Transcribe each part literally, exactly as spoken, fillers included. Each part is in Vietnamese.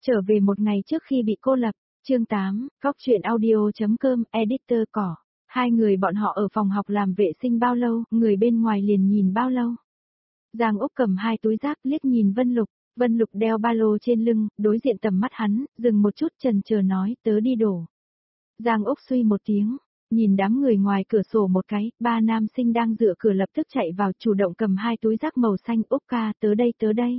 Trở về một ngày trước khi bị cô lập, chương tám, góc truyện audio.com, editor cỏ. Hai người bọn họ ở phòng học làm vệ sinh bao lâu, người bên ngoài liền nhìn bao lâu. Giang Úc cầm hai túi rác liếc nhìn Vân Lục, Vân Lục đeo ba lô trên lưng, đối diện tầm mắt hắn, dừng một chút chần chờ nói tớ đi đổ. Giang Úc suy một tiếng, nhìn đám người ngoài cửa sổ một cái, ba nam sinh đang dựa cửa lập tức chạy vào chủ động cầm hai túi rác màu xanh. Úc ca tớ đây tớ đây.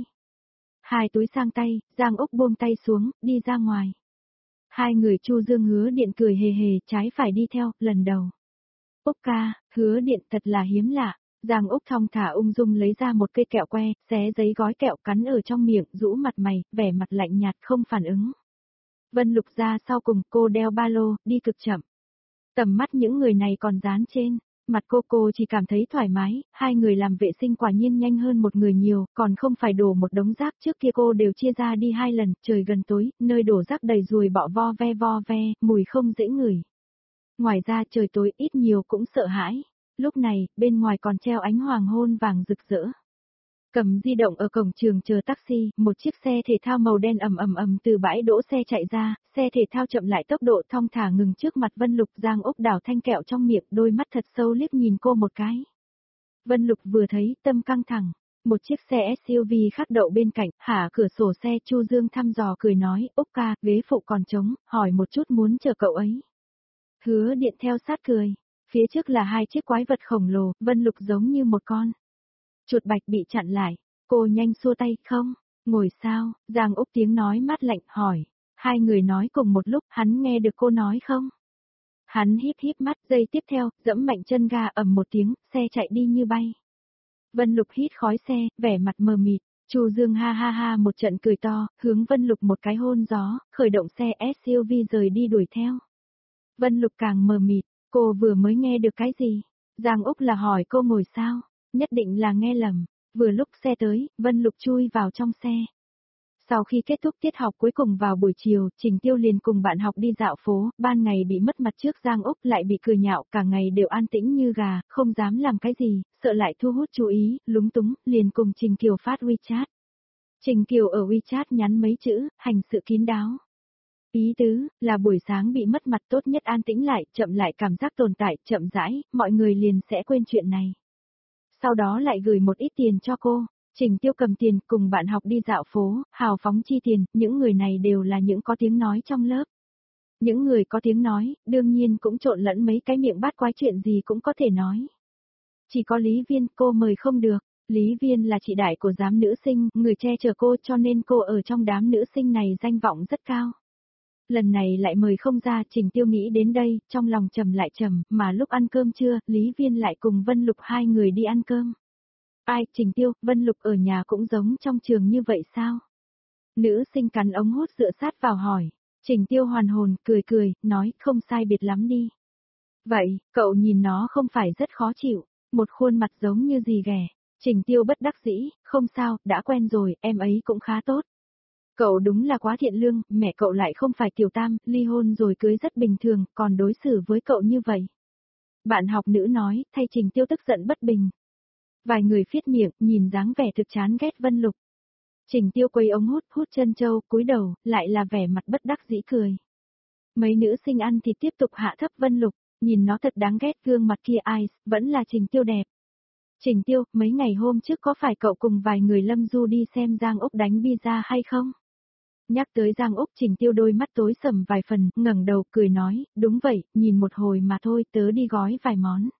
Hai túi sang tay, Giang Úc buông tay xuống, đi ra ngoài. Hai người Chu Dương Hứa Điện cười hề hề, trái phải đi theo, lần đầu. Úc ca, Hứa Điện thật là hiếm lạ. Giang Úc thong thả ung dung lấy ra một cây kẹo que, xé giấy gói kẹo cắn ở trong miệng, rũ mặt mày, vẻ mặt lạnh nhạt không phản ứng. Vân Lục ra sau cùng, cô đeo ba lô, đi cực chậm. Tầm mắt những người này còn dán trên. Mặt cô cô chỉ cảm thấy thoải mái, hai người làm vệ sinh quả nhiên nhanh hơn một người nhiều, còn không phải đổ một đống rác. Trước kia cô đều chia ra đi hai lần, trời gần tối, nơi đổ rác đầy ruồi bọ vo ve vo ve, mùi không dễ ngửi. Ngoài ra trời tối ít nhiều cũng sợ hãi. Lúc này, bên ngoài còn treo ánh hoàng hôn vàng rực rỡ. Cầm di động ở cổng trường chờ taxi, một chiếc xe thể thao màu đen ầm ầm ầm từ bãi đỗ xe chạy ra, xe thể thao chậm lại tốc độ thong thả ngừng trước mặt Vân Lục. Giang Úc đảo thanh kẹo trong miệng, đôi mắt thật sâu liếc nhìn cô một cái. Vân Lục vừa thấy, tâm căng thẳng. Một chiếc xe ét u vê khác đậu bên cạnh, hạ cửa sổ xe. Chu Dương thăm dò cười nói, Úc ca, ghế phụ còn trống, hỏi một chút muốn chờ cậu ấy. Hứa Điện theo sát cười. Phía trước là hai chiếc quái vật khổng lồ, Vân Lục giống như một con chuột bạch bị chặn lại. Cô nhanh xua tay, không, ngồi sao? Giang Úc tiếng nói mát lạnh hỏi. Hai người nói cùng một lúc, hắn nghe được cô nói không? Hắn híp híp mắt, giây tiếp theo, dẫm mạnh chân ga ầm một tiếng, xe chạy đi như bay. Vân Lục hít khói xe, vẻ mặt mờ mịt. Chu Dương ha ha ha một trận cười to, hướng Vân Lục một cái hôn gió, khởi động xe ét u vê rời đi đuổi theo. Vân Lục càng mờ mịt, cô vừa mới nghe được cái gì? Giang Úc là hỏi cô ngồi sao? Nhất định là nghe lầm. Vừa lúc xe tới, Vân Lục chui vào trong xe. Sau khi kết thúc tiết học cuối cùng vào buổi chiều, Trình Tiêu liền cùng bạn học đi dạo phố. Ban ngày bị mất mặt trước Giang Úc lại bị cười nhạo, cả ngày đều an tĩnh như gà, không dám làm cái gì, sợ lại thu hút chú ý, lúng túng, liền cùng Trình Kiều phát WeChat. Trình Kiều ở WeChat nhắn mấy chữ, hành sự kín đáo. Ý tứ, là buổi sáng bị mất mặt tốt nhất an tĩnh lại, chậm lại cảm giác tồn tại, chậm rãi, mọi người liền sẽ quên chuyện này. Sau đó lại gửi một ít tiền cho cô. Trình Tiêu cầm tiền cùng bạn học đi dạo phố, hào phóng chi tiền, những người này đều là những có tiếng nói trong lớp. Những người có tiếng nói, đương nhiên cũng trộn lẫn mấy cái miệng bát quái chuyện gì cũng có thể nói. Chỉ có Lý Viên cô mời không được, Lý Viên là chị đại của giám nữ sinh, người che chở cô cho nên cô ở trong đám nữ sinh này danh vọng rất cao. Lần này lại mời không ra, Trình Tiêu nghĩ đến đây, trong lòng trầm lại trầm, mà lúc ăn cơm trưa, Lý Viên lại cùng Vân Lục hai người đi ăn cơm. Ai, Trình Tiêu, Vân Lục ở nhà cũng giống trong trường như vậy sao? Nữ sinh cắn ống hút dựa sát vào hỏi. Trình Tiêu hoàn hồn, cười cười, nói, không sai biệt lắm đi. Vậy, cậu nhìn nó không phải rất khó chịu, một khuôn mặt giống như gì ghẻ. Trình Tiêu bất đắc dĩ, không sao, đã quen rồi, em ấy cũng khá tốt. Cậu đúng là quá thiện lương, mẹ cậu lại không phải tiểu tam, ly hôn rồi cưới rất bình thường, còn đối xử với cậu như vậy. Bạn học nữ nói, thay Trình Tiêu tức giận bất bình. Vài người phiết miệng, nhìn dáng vẻ thực chán ghét Vân Lục. Trình Tiêu quay ống hút, hút chân châu, cúi đầu, lại là vẻ mặt bất đắc dĩ cười. Mấy nữ sinh ăn thì tiếp tục hạ thấp Vân Lục, nhìn nó thật đáng ghét, gương mặt kia ai, vẫn là Trình Tiêu đẹp. Trình Tiêu, mấy ngày hôm trước có phải cậu cùng vài người Lâm Du đi xem Giang Úc đánh pizza hay không? Nhắc tới Giang Úc, Trình Tiêu đôi mắt tối sầm vài phần, ngẩng đầu cười nói, đúng vậy, nhìn một hồi mà thôi, tớ đi gói vài món.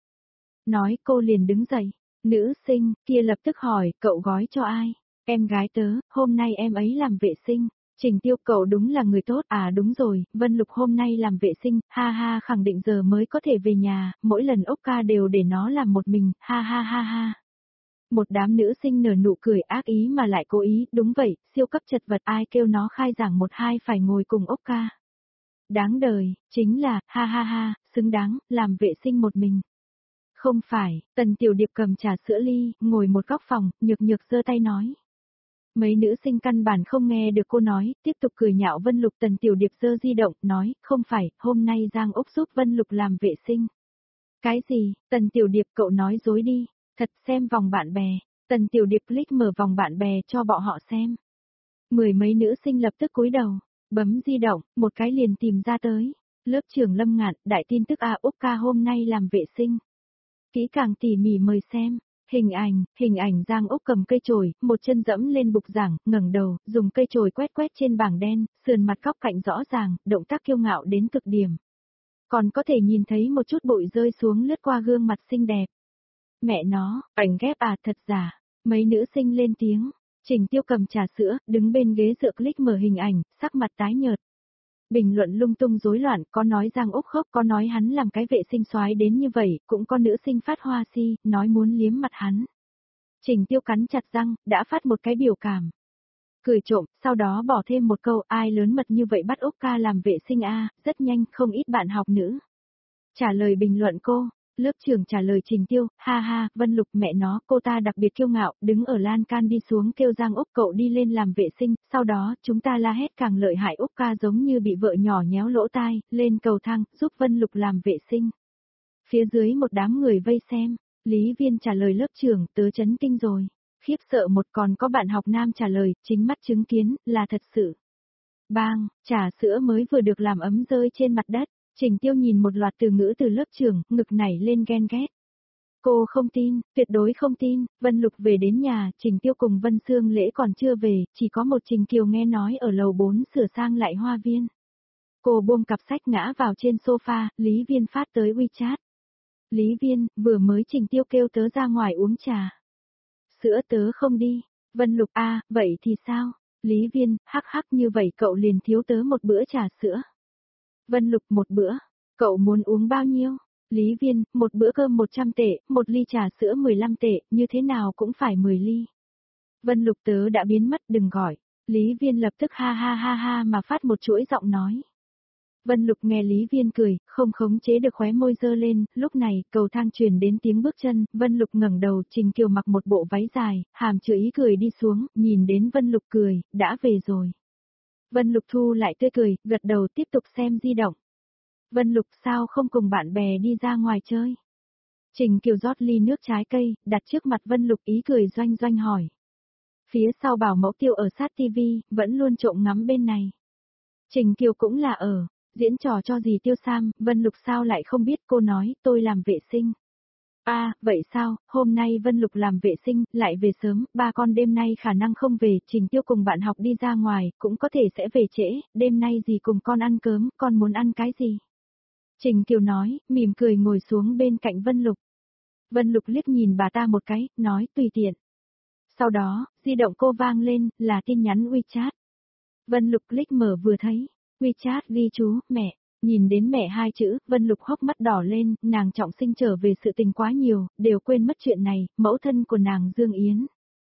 Nói cô liền đứng dậy, nữ sinh kia lập tức hỏi, cậu gói cho ai? Em gái tớ, hôm nay em ấy làm vệ sinh. Trình Tiêu, cậu đúng là người tốt, à đúng rồi, Vân Lục hôm nay làm vệ sinh, ha ha, khẳng định giờ mới có thể về nhà, mỗi lần Úc ca đều để nó làm một mình, ha ha ha ha. Một đám nữ sinh nở nụ cười ác ý mà lại cố ý, đúng vậy, siêu cấp chật vật, ai kêu nó khai giảng một hai phải ngồi cùng Úc ca. Đáng đời, chính là, ha ha ha, xứng đáng, làm vệ sinh một mình. Không phải, Tần Tiểu Điệp cầm trà sữa ly, ngồi một góc phòng, nhược nhược giơ tay nói. Mấy nữ sinh căn bản không nghe được cô nói, tiếp tục cười nhạo Vân Lục. Tần Tiểu Điệp giơ di động, nói, không phải, hôm nay Giang Úc giúp Vân Lục làm vệ sinh. Cái gì, Tần Tiểu Điệp cậu nói dối đi, thật xem vòng bạn bè. Tần Tiểu Điệp click mở vòng bạn bè cho bọn họ xem. Mười mấy nữ sinh lập tức cúi đầu, bấm di động, một cái liền tìm ra tới. Lớp trưởng Lâm Ngạn, đại tin tức A Úc ca hôm nay làm vệ sinh. Kỹ càng tỉ mỉ mời xem. Hình ảnh, hình ảnh Giang Úc cầm cây chổi, một chân dẫm lên bục giảng, ngẩng đầu, dùng cây chổi quét quét trên bảng đen, sườn mặt góc cạnh rõ ràng, động tác kiêu ngạo đến cực điểm. Còn có thể nhìn thấy một chút bụi rơi xuống lướt qua gương mặt xinh đẹp. Mẹ nó, ảnh ghép à, thật giả. Mấy nữ sinh lên tiếng. Trình Tiêu cầm trà sữa, đứng bên ghế dựa click mở hình ảnh, sắc mặt tái nhợt. Bình luận lung tung rối loạn, có nói Giang Úc khóc, có nói hắn làm cái vệ sinh soái đến như vậy, cũng có nữ sinh phát hoa si, nói muốn liếm mặt hắn. Trình Tiêu cắn chặt răng, đã phát một cái biểu cảm. Cười trộm, sau đó bỏ thêm một câu, ai lớn mật như vậy bắt Úc ca làm vệ sinh a, rất nhanh, không ít bạn học nữ. Trả lời bình luận cô, lớp trưởng trả lời Trình Tiêu, ha ha, Vân Lục mẹ nó, cô ta đặc biệt kiêu ngạo, đứng ở lan can đi xuống kêu Giang Úc cậu đi lên làm vệ sinh, sau đó, chúng ta la hét càng lợi hại, Úc ca giống như bị vợ nhỏ nhéo lỗ tai, lên cầu thang, giúp Vân Lục làm vệ sinh. Phía dưới một đám người vây xem, Lý Viên trả lời lớp trưởng, tớ chấn kinh rồi. Khiếp sợ một, còn có bạn học nam trả lời, chính mắt chứng kiến, là thật sự. Bang, trà sữa mới vừa được làm ấm rơi trên mặt đất. Trình Tiêu nhìn một loạt từ ngữ từ lớp trưởng, ngực nảy lên ghen ghét. Cô không tin, tuyệt đối không tin, Vân Lục về đến nhà, Trình Tiêu cùng Vân Sương Lễ còn chưa về, chỉ có một Trình Kiều nghe nói ở lầu bốn sửa sang lại hoa viên. Cô buông cặp sách ngã vào trên sofa, Lý Viên phát tới WeChat. Lý Viên, vừa mới Trình Tiêu kêu tớ ra ngoài uống trà. Sữa tớ không đi. Vân Lục a, vậy thì sao? Lý Viên, hắc hắc như vậy cậu liền thiếu tớ một bữa trà sữa. Vân Lục một bữa, cậu muốn uống bao nhiêu? Lý Viên, một bữa cơm một trăm tệ, một ly trà sữa mười lăm tệ, như thế nào cũng phải mười ly. Vân Lục tớ đã biến mất đừng gọi. Lý Viên lập tức ha ha ha ha mà phát một chuỗi giọng nói. Vân Lục nghe Lý Viên cười, không khống chế được khóe môi dơ lên, lúc này, cầu thang truyền đến tiếng bước chân, Vân Lục ngẩng đầu, Trình Kiều mặc một bộ váy dài, hàm chứa ý cười đi xuống, nhìn đến Vân Lục cười, đã về rồi. Vân Lục thu lại tươi cười, gật đầu tiếp tục xem di động. Vân Lục sao không cùng bạn bè đi ra ngoài chơi? Trình Kiều rót ly nước trái cây, đặt trước mặt Vân Lục ý cười doanh doanh hỏi. Phía sau bảo mẫu Tiêu ở sát tivi, vẫn luôn trộm ngắm bên này. Trình Kiều cũng là ở, diễn trò cho gì Tiêu Sam, Vân Lục sao lại không biết, cô nói, tôi làm vệ sinh. À, vậy sao, hôm nay Vân Lục làm vệ sinh, lại về sớm, ba con đêm nay khả năng không về, Trình Tiêu cùng bạn học đi ra ngoài, cũng có thể sẽ về trễ, đêm nay gì cùng con ăn cơm, con muốn ăn cái gì? Trình Kiều nói, mỉm cười ngồi xuống bên cạnh Vân Lục. Vân Lục liếc nhìn bà ta một cái, nói tùy tiện. Sau đó, di động cô vang lên, là tin nhắn WeChat. Vân Lục click mở vừa thấy, WeChat ghi chú, mẹ. Nhìn đến mẹ hai chữ, Vân Lục hốc mắt đỏ lên, nàng trọng sinh trở về sự tình quá nhiều, đều quên mất chuyện này, mẫu thân của nàng Dương Yến.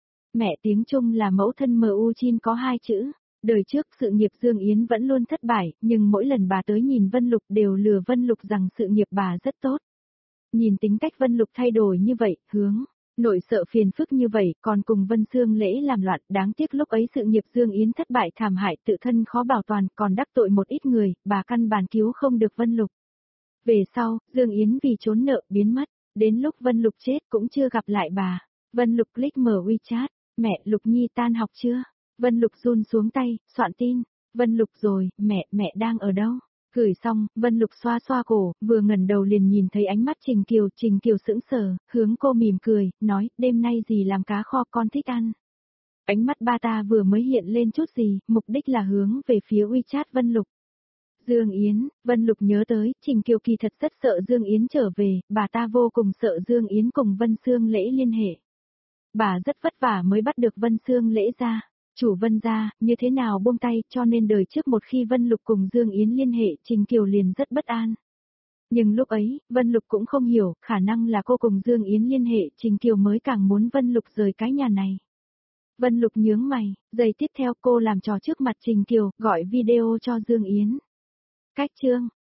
Mẹ tiếng Trung là mẫu thân M U Chin có hai chữ. Đời trước sự nghiệp Dương Yến vẫn luôn thất bại, nhưng mỗi lần bà tới nhìn Vân Lục đều lừa Vân Lục rằng sự nghiệp bà rất tốt. Nhìn tính cách Vân Lục thay đổi như vậy, hướng, nội sợ phiền phức như vậy, còn cùng Vân Sương Lễ làm loạn, đáng tiếc lúc ấy sự nghiệp Dương Yến thất bại thảm hại, tự thân khó bảo toàn, còn đắc tội một ít người, bà căn bản cứu không được Vân Lục. Về sau, Dương Yến vì trốn nợ biến mất, đến lúc Vân Lục chết cũng chưa gặp lại bà. Vân Lục click mở WeChat, mẹ Lục Nhi tan học chưa? Vân Lục run xuống tay, soạn tin. Vân Lục rồi, mẹ, mẹ đang ở đâu? Gửi xong, Vân Lục xoa xoa cổ, vừa ngẩng đầu liền nhìn thấy ánh mắt Trình Kiều, Trình Kiều sững sờ, hướng cô mỉm cười, nói, đêm nay gì làm cá kho con thích ăn. Ánh mắt ba ta vừa mới hiện lên chút gì, mục đích là hướng về phía WeChat Vân Lục. Dương Yến, Vân Lục nhớ tới, Trình Kiều kỳ thật rất sợ Dương Yến trở về, bà ta vô cùng sợ Dương Yến cùng Vân Sương Lễ liên hệ. Bà rất vất vả mới bắt được Vân Sương Lễ ra. Chủ Vân gia, như thế nào buông tay, cho nên đời trước một khi Vân Lục cùng Dương Yến liên hệ, Trình Kiều liền rất bất an. Nhưng lúc ấy, Vân Lục cũng không hiểu, khả năng là cô cùng Dương Yến liên hệ, Trình Kiều mới càng muốn Vân Lục rời cái nhà này. Vân Lục nhướng mày, giây tiếp theo cô làm trò trước mặt Trình Kiều, gọi video cho Dương Yến. Cách chương